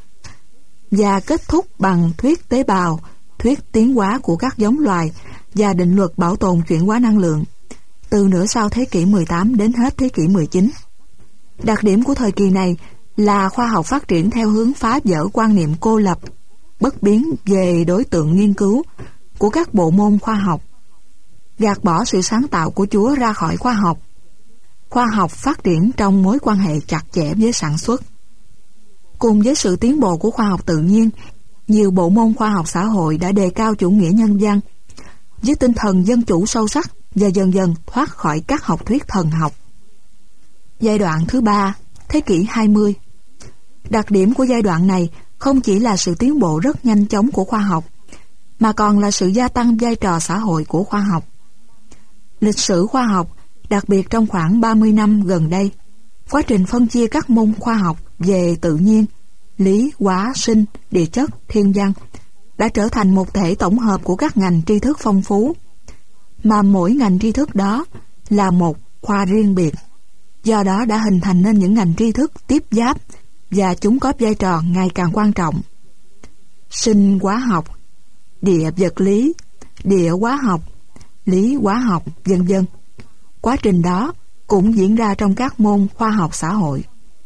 và kết thúc bằng thuyết tế bào, thuyết tiến hóa của các giống loài và định luật bảo tồn chuyển hóa năng lượng, từ nửa sau thế kỷ 18 đến hết thế kỷ 19. Đặc điểm của thời kỳ này là khoa học phát triển theo hướng phá vỡ quan niệm cô lập, bất biến về đối tượng nghiên cứu của các bộ môn khoa học, gạt bỏ sự sáng tạo của Chúa ra khỏi khoa học. Khoa học phát triển trong mối quan hệ chặt chẽ với sản xuất. Cùng với sự tiến bộ của khoa học tự nhiên, nhiều bộ môn khoa học xã hội đã đề cao chủ nghĩa nhân văn với tinh thần dân chủ sâu sắc và dần dần thoát khỏi các học thuyết thần học. Giai đoạn thứ ba, thế kỷ 20. Đặc điểm của giai đoạn này không chỉ là sự tiến bộ rất nhanh chóng của khoa học, mà còn là sự gia tăng vai trò xã hội của khoa học. Lịch sử khoa học, đặc biệt trong khoảng 30 năm gần đây, quá trình phân chia các môn khoa học về tự nhiên, lý, hóa, sinh, địa chất, thiên văn đã trở thành một thể tổng hợp của các ngành tri thức phong phú, mà mỗi ngành tri thức đó là một khoa riêng biệt. Do đó đã hình thành nên những ngành tri thức tiếp giáp và chúng có vai trò ngày càng quan trọng. Sinh hóa học, địa vật lý, địa hóa học, lý hóa học, vân vân. Quá trình đó cũng diễn ra trong các môn khoa học xã hội.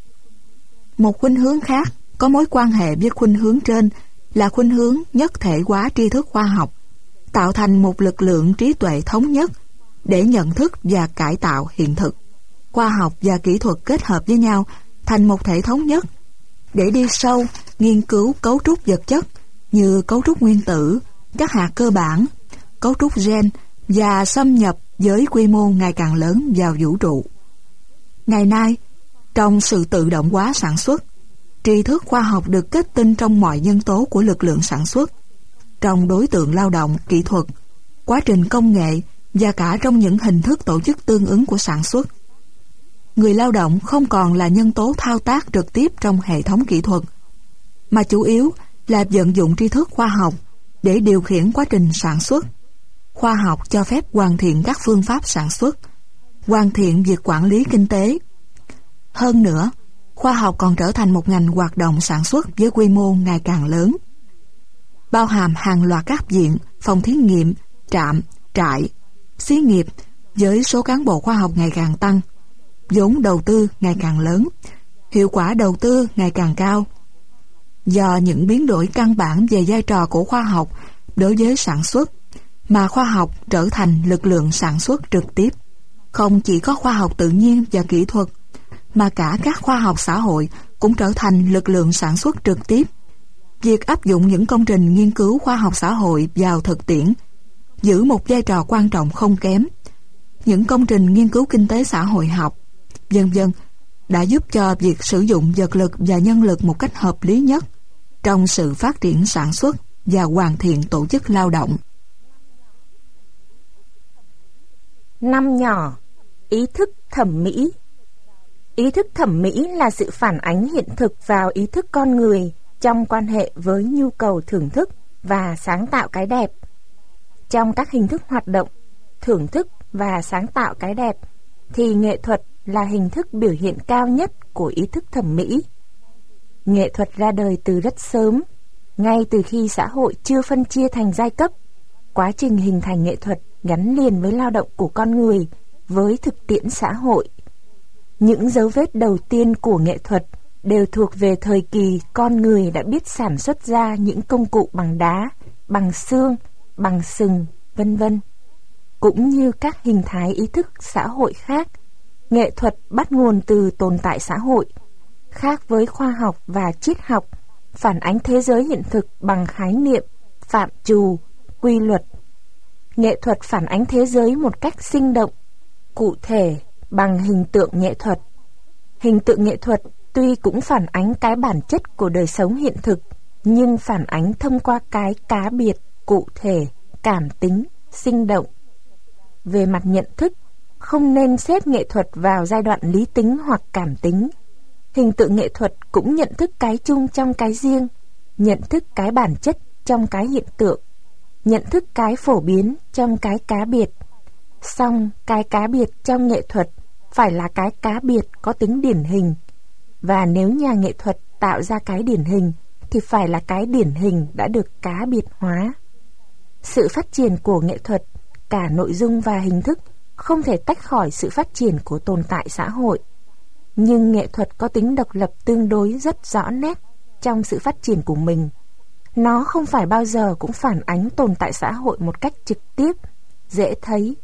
Một khuynh hướng khác có mối quan hệ với khuynh hướng trên là khuynh hướng nhất thể hóa tri thức khoa học, tạo thành một lực lượng trí tuệ thống nhất để nhận thức và cải tạo hiện thực. Khoa học và kỹ thuật kết hợp với nhau thành một thể thống nhất để đi sâu nghiên cứu cấu trúc vật chất như cấu trúc nguyên tử, các hạt cơ bản, cấu trúc gen và xâm nhập với quy mô ngày càng lớn vào vũ trụ. Ngày nay, trong sự tự động hóa sản xuất, tri thức khoa học được kết tinh trong mọi nhân tố của lực lượng sản xuất, trong đối tượng lao động, kỹ thuật, quá trình công nghệ và cả trong những hình thức tổ chức tương ứng của sản xuất. Người lao động không còn là nhân tố thao tác trực tiếp trong hệ thống kỹ thuật, mà chủ yếu là vận dụng tri thức khoa học để điều khiển quá trình sản xuất. Khoa học cho phép hoàn thiện các phương pháp sản xuất, hoàn thiện việc quản lý kinh tế. Hơn nữa, khoa học còn trở thành một ngành hoạt động sản xuất với quy mô ngày càng lớn, bao hàm hàng loạt các viện, phòng thí nghiệm, trạm, trại, xí nghiệp với số cán bộ khoa học ngày càng tăng, vốn đầu tư ngày càng lớn, hiệu quả đầu tư ngày càng cao. Do những biến đổi căn bản về vai trò của khoa học đối với sản xuất, mà khoa học trở thành lực lượng sản xuất trực tiếp. Không chỉ có khoa học tự nhiên và kỹ thuật, mà cả các khoa học xã hội cũng trở thành lực lượng sản xuất trực tiếp. Việc áp dụng những công trình nghiên cứu khoa học xã hội vào thực tiễn giữ một vai trò quan trọng không kém. Những công trình nghiên cứu kinh tế xã hội học, vân vân, đã giúp cho việc sử dụng vật lực và nhân lực một cách hợp lý nhất trong sự phát triển sản xuất và hoàn thiện tổ chức lao động. Năm nhỏ, ý thức thẩm mỹ. Ý thức thẩm mỹ là sự phản ánh hiện thực vào ý thức con người trong quan hệ với nhu cầu thưởng thức và sáng tạo cái đẹp. Trong các hình thức hoạt động, thưởng thức và sáng tạo cái đẹp, thì nghệ thuật là hình thức biểu hiện cao nhất của ý thức thẩm mỹ. Nghệ thuật ra đời từ rất sớm, ngay từ khi xã hội chưa phân chia thành giai cấp. Quá trình hình thành nghệ thuật gắn liền với lao động của con người, với thực tiễn xã hội. Những dấu vết đầu tiên của nghệ thuật đều thuộc về thời kỳ con người đã biết sản xuất ra những công cụ bằng đá, bằng xương, bằng sừng, vân vân. Cũng như các hình thái ý thức xã hội khác, nghệ thuật bắt nguồn từ tồn tại xã hội, khác với khoa học và triết học, phản ánh thế giới hiện thực bằng khái niệm, phạm trù, quy luật. Nghệ thuật phản ánh thế giới một cách sinh động, cụ thể bằng hình tượng nghệ thuật. Hình tượng nghệ thuật tuy cũng phản ánh cái bản chất của đời sống hiện thực, nhưng phản ánh thông qua cái cá biệt, cụ thể, cảm tính, sinh động. Về mặt nhận thức, không nên xếp nghệ thuật vào giai đoạn lý tính hoặc cảm tính. Hình tượng nghệ thuật cũng nhận thức cái chung trong cái riêng, nhận thức cái bản chất trong cái hiện tượng, nhận thức cái phổ biến trong cái cá biệt. Song cái cá biệt trong nghệ thuật phải là cái cá biệt có tính điển hình, và nếu nhà nghệ thuật tạo ra cái điển hình thì phải là cái điển hình đã được cá biệt hóa. Sự phát triển của nghệ thuật, cả nội dung và hình thức, không thể tách khỏi sự phát triển của tồn tại xã hội. Nhưng nghệ thuật có tính độc lập tương đối rất rõ nét trong sự phát triển của mình. Nó không phải bao giờ cũng phản ánh tồn tại xã hội một cách trực tiếp, dễ thấy.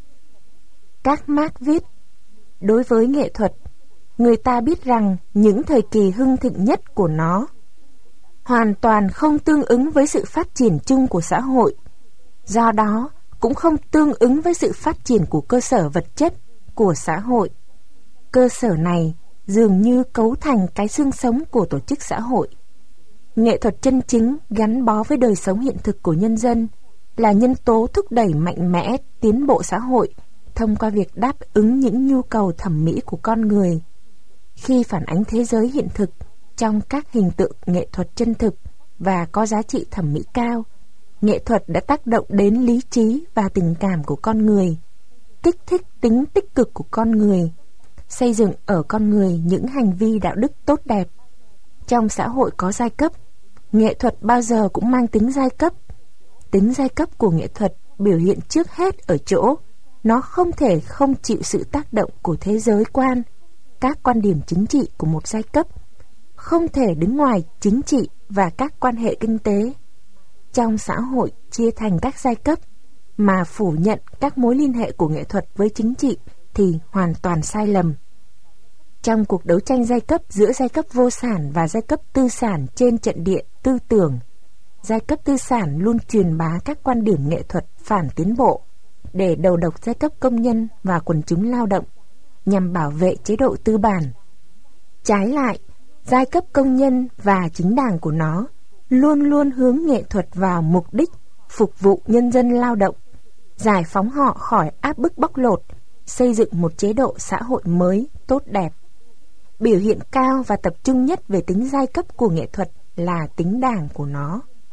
Các Marx viết, đối với nghệ thuật, người ta biết rằng những thời kỳ hưng thịnh nhất của nó hoàn toàn không tương ứng với sự phát triển chung của xã hội, do đó cũng không tương ứng với sự phát triển của cơ sở vật chất của xã hội. Cơ sở này dường như cấu thành cái xương sống của tổ chức xã hội. Nghệ thuật chân chính gắn bó với đời sống hiện thực của nhân dân, là nhân tố thúc đẩy mạnh mẽ tiến bộ xã hội thông qua việc đáp ứng những nhu cầu thẩm mỹ của con người. Khi phản ánh thế giới hiện thực trong các hình tượng nghệ thuật chân thực và có giá trị thẩm mỹ cao, nghệ thuật đã tác động đến lý trí và tình cảm của con người, kích thích tính tích cực của con người, xây dựng ở con người những hành vi đạo đức tốt đẹp. Trong xã hội có giai cấp, nghệ thuật bao giờ cũng mang tính giai cấp. Tính giai cấp của nghệ thuật biểu hiện trước hết ở chỗ nó không thể không chịu sự tác động của thế giới quan, các quan điểm chính trị của một giai cấp, không thể đứng ngoài chính trị và các quan hệ kinh tế. Trong xã hội chia thành các giai cấp, mà phủ nhận các mối liên hệ của nghệ thuật với chính trị thì hoàn toàn sai lầm. Trong cuộc đấu tranh giai cấp giữa giai cấp vô sản và giai cấp tư sản trên trận địa tư tưởng, giai cấp tư sản luôn truyền bá các quan điểm nghệ thuật phản tiến bộ để đầu độc giai cấp công nhân và quần chúng lao động nhằm bảo vệ chế độ tư bản. Trái lại, giai cấp công nhân và chính đảng của nó luôn luôn hướng nghệ thuật vào mục đích phục vụ nhân dân lao động, giải phóng họ khỏi áp bức bóc lột, xây dựng một chế độ xã hội mới tốt đẹp. Biểu hiện cao và tập trung nhất về tính giai cấp của nghệ thuật là tính đảng của nó.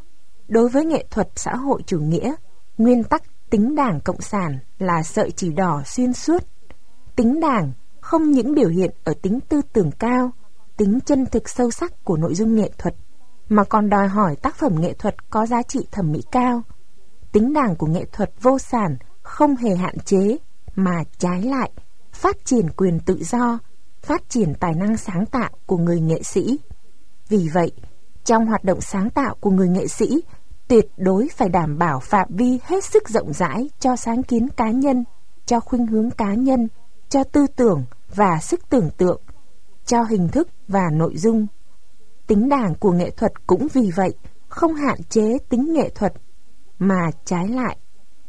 Đối với nghệ thuật xã hội chủ nghĩa, nguyên tắc tính đảng cộng sản là sợi chỉ đỏ xuyên suốt. Tính đảng không những biểu hiện ở tính tư tưởng cao, tính chân thực sâu sắc của nội dung nghệ thuật, mà còn đòi hỏi tác phẩm nghệ thuật có giá trị thẩm mỹ cao. Tính đảng của nghệ thuật vô sản không hề hạn chế, mà trái lại phát triển quyền tự do, phát triển tài năng sáng tạo của người nghệ sĩ. Vì vậy, trong hoạt động sáng tạo của người nghệ sĩ, tuyệt đối phải đảm bảo phạm vi hết sức rộng rãi cho sáng kiến cá nhân, cho khuynh hướng cá nhân, cho tư tưởng và sức tưởng tượng, cho hình thức và nội dung. Tính đảng của nghệ thuật cũng vì vậy không hạn chế tính nghệ thuật, mà trái lại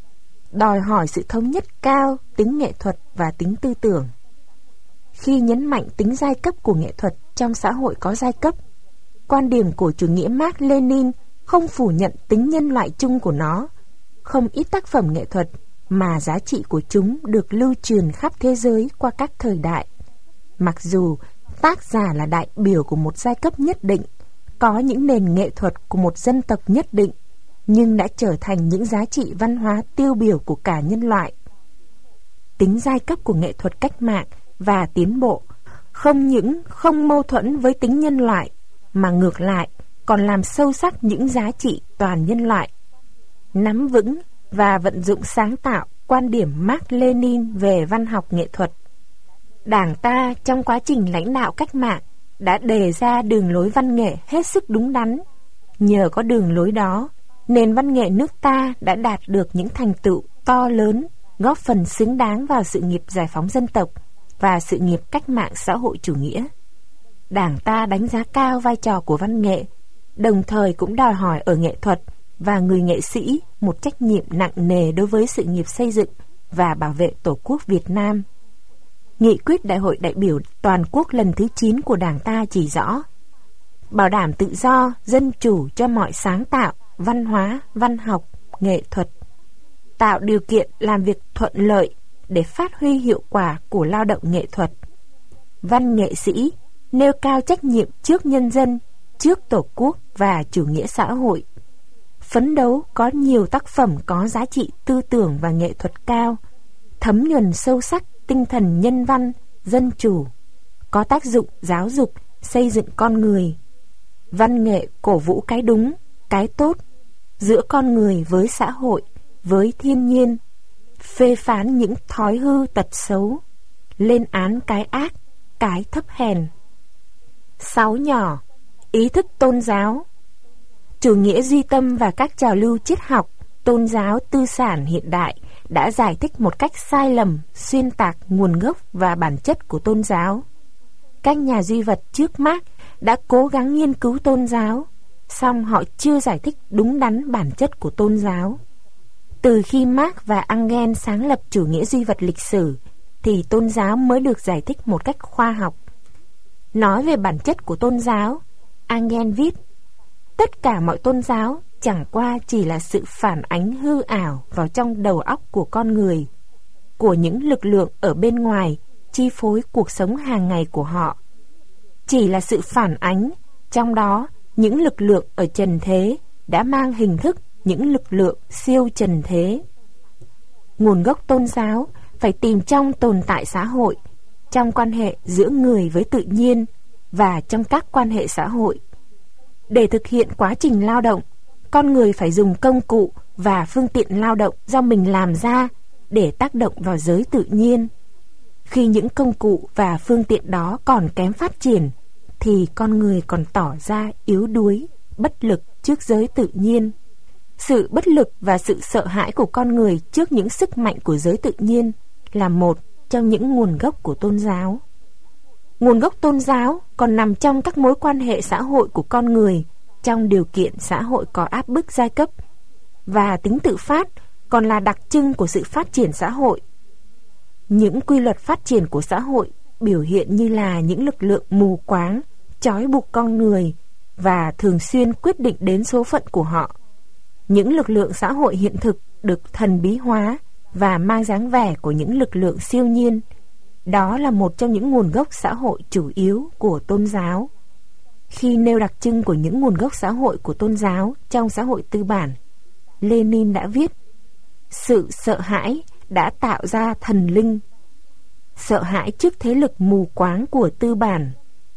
đòi hỏi sự thống nhất cao tính nghệ thuật và tính tư tưởng. Khi nhấn mạnh tính giai cấp của nghệ thuật trong xã hội có giai cấp, quan điểm của chủ nghĩa Mác Lênin không phủ nhận tính nhân loại chung của nó. Không ít tác phẩm nghệ thuật mà giá trị của chúng được lưu truyền khắp thế giới qua các thời đại. Mặc dù tác giả là đại biểu của một giai cấp nhất định, có những nền nghệ thuật của một dân tộc nhất định, nhưng đã trở thành những giá trị văn hóa tiêu biểu của cả nhân loại. Tính giai cấp của nghệ thuật cách mạng và tiến bộ không những không mâu thuẫn với tính nhân loại, mà ngược lại còn làm sâu sắc những giá trị toàn nhân loại. Nắm vững và vận dụng sáng tạo quan điểm Mác Lênin về văn học nghệ thuật, Đảng ta trong quá trình lãnh đạo cách mạng đã đề ra đường lối văn nghệ hết sức đúng đắn. Nhờ có đường lối đó, nền văn nghệ nước ta đã đạt được những thành tựu to lớn, góp phần xứng đáng vào sự nghiệp giải phóng dân tộc và sự nghiệp cách mạng xã hội chủ nghĩa. Đảng ta đánh giá cao vai trò của văn nghệ, đồng thời cũng đòi hỏi ở nghệ thuật và người nghệ sĩ một trách nhiệm nặng nề đối với sự nghiệp xây dựng và bảo vệ Tổ quốc Việt Nam. Nghị quyết Đại hội đại biểu toàn quốc lần thứ 9 của Đảng ta chỉ rõ: bảo đảm tự do, dân chủ cho mọi sáng tạo, văn hóa, văn học, nghệ thuật, tạo điều kiện làm việc thuận lợi để phát huy hiệu quả của lao động nghệ thuật. Văn nghệ sĩ nêu cao trách nhiệm trước nhân dân, trước Tổ quốc và chủ nghĩa xã hội. Phấn đấu có nhiều tác phẩm có giá trị tư tưởng và nghệ thuật cao, thấm nhuần sâu sắc tinh thần nhân văn, dân chủ, có tác dụng giáo dục, xây dựng con người. Văn nghệ cổ vũ cái đúng, cái tốt giữa con người với xã hội, với thiên nhiên, phê phán những thói hư tật xấu, lên án cái ác, cái thấp hèn. 6 nhỏ, ý thức tôn giáo. Chủ nghĩa duy tâm và các trào lưu triết học, tôn giáo tư sản hiện đại đã giải thích một cách sai lầm, xuyên tạc nguồn gốc và bản chất của tôn giáo. Các nhà duy vật trước Mác đã cố gắng nghiên cứu tôn giáo, song họ chưa giải thích đúng đắn bản chất của tôn giáo. Từ khi Mác và Engels sáng lập chủ nghĩa duy vật lịch sử, thì tôn giáo mới được giải thích một cách khoa học. Nói về bản chất của tôn giáo, Engels viết: tất cả mọi tôn giáo chẳng qua chỉ là sự phản ánh hư ảo vào trong đầu óc của con người, của những lực lượng ở bên ngoài chi phối cuộc sống hàng ngày của họ. Chỉ là sự phản ánh, trong đó những lực lượng ở trần thế đã mang hình thức những lực lượng siêu trần thế. Nguồn gốc tôn giáo phải tìm trong tồn tại xã hội, trong quan hệ giữa người với tự nhiên và trong các quan hệ xã hội. Để thực hiện quá trình lao động, con người phải dùng công cụ và phương tiện lao động do mình làm ra để tác động vào giới tự nhiên. Khi những công cụ và phương tiện đó còn kém phát triển, thì con người còn tỏ ra yếu đuối, bất lực trước giới tự nhiên. Sự bất lực và sự sợ hãi của con người trước những sức mạnh của giới tự nhiên là một trong những nguồn gốc của tôn giáo. Nguồn gốc tôn giáo còn nằm trong các mối quan hệ xã hội của con người trong điều kiện xã hội có áp bức giai cấp, và tính tự phát còn là đặc trưng của sự phát triển xã hội. Những quy luật phát triển của xã hội biểu hiện như là những lực lượng mù quáng, trói buộc con người và thường xuyên quyết định đến số phận của họ. Những lực lượng xã hội hiện thực được thần bí hóa và mang dáng vẻ của những lực lượng siêu nhiên. Đó là một trong những nguồn gốc xã hội chủ yếu của tôn giáo. Khi nêu đặc trưng của những nguồn gốc xã hội của tôn giáo trong xã hội tư bản, Lenin đã viết: sự sợ hãi đã tạo ra thần linh. Sợ hãi trước thế lực mù quáng của tư bản.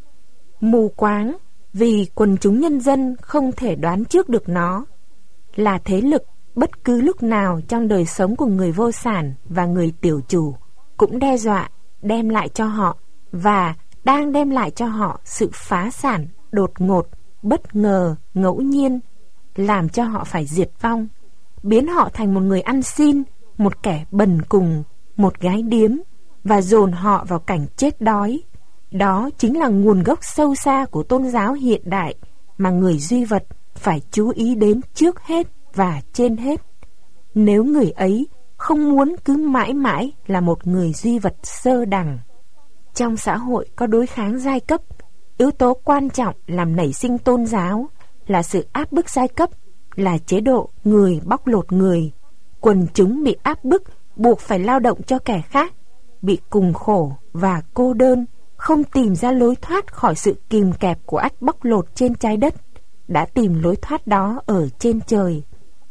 Mù quáng vì quần chúng nhân dân không thể đoán trước được nó, là thế lực bất cứ lúc nào trong đời sống của người vô sản và người tiểu chủ cũng đe dọa đem lại cho họ và đang đem lại cho họ sự phá sản đột ngột, bất ngờ, ngẫu nhiên, làm cho họ phải diệt vong, biến họ thành một người ăn xin, một kẻ bần cùng, một gái điếm, và dồn họ vào cảnh chết đói. Đó chính là nguồn gốc sâu xa của tôn giáo hiện đại mà người duy vật phải chú ý đến trước hết và trên hết, nếu người ấy không muốn cứ mãi mãi là một người duy vật sơ đẳng. Trong xã hội có đối kháng giai cấp, yếu tố quan trọng làm nảy sinh tôn giáo là sự áp bức giai cấp, là chế độ người bóc lột người. Quần chúng bị áp bức buộc phải lao động cho kẻ khác, bị cùng khổ và cô đơn, không tìm ra lối thoát khỏi sự kìm kẹp của ách bóc lột trên trái đất, đã tìm lối thoát đó ở trên trời.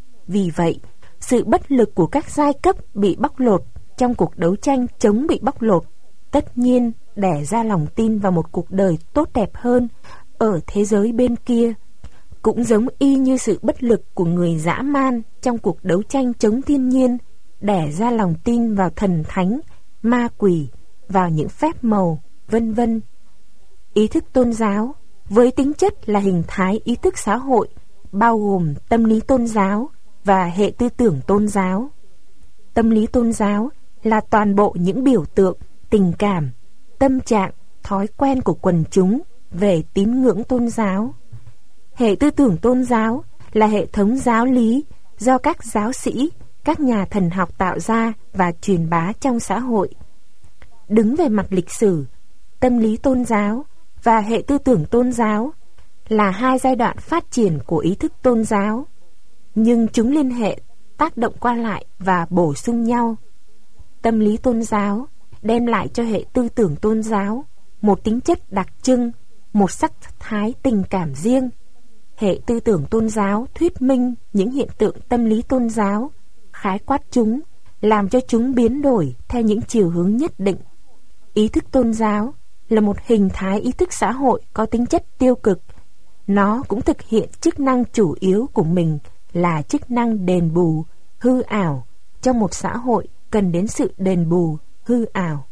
Vì vậy, sự bất lực của các giai cấp bị bóc lột trong cuộc đấu tranh chống bị bóc lột tất nhiên đẻ ra lòng tin vào một cuộc đời tốt đẹp hơn ở thế giới bên kia. Cũng giống y như sự bất lực của người dã man trong cuộc đấu tranh chống thiên nhiên đẻ ra lòng tin vào thần thánh, ma quỷ, vào những phép màu, vân vân. Ý thức tôn giáo với tính chất là hình thái ý thức xã hội, bao gồm tâm lý tôn giáo và hệ tư tưởng tôn giáo. Tâm lý tôn giáo là toàn bộ những biểu tượng, tình cảm, tâm trạng, thói quen của quần chúng về tín ngưỡng tôn giáo. Hệ tư tưởng tôn giáo là hệ thống giáo lý do các giáo sĩ, các nhà thần học tạo ra và truyền bá trong xã hội. Đứng về mặt lịch sử, tâm lý tôn giáo và hệ tư tưởng tôn giáo là hai giai đoạn phát triển của ý thức tôn giáo, nhưng chúng liên hệ, tác động qua lại và bổ sung nhau. Tâm lý tôn giáo đem lại cho hệ tư tưởng tôn giáo một tính chất đặc trưng, một sắc thái tình cảm riêng. Hệ tư tưởng tôn giáo thuyết minh những hiện tượng tâm lý tôn giáo, khái quát chúng, làm cho chúng biến đổi theo những chiều hướng nhất định. Ý thức tôn giáo là một hình thái ý thức xã hội có tính chất tiêu cực. Nó cũng thực hiện chức năng chủ yếu của mình là chức năng đền bù, hư ảo trong một xã hội cần đến sự đền bù, hư ảo.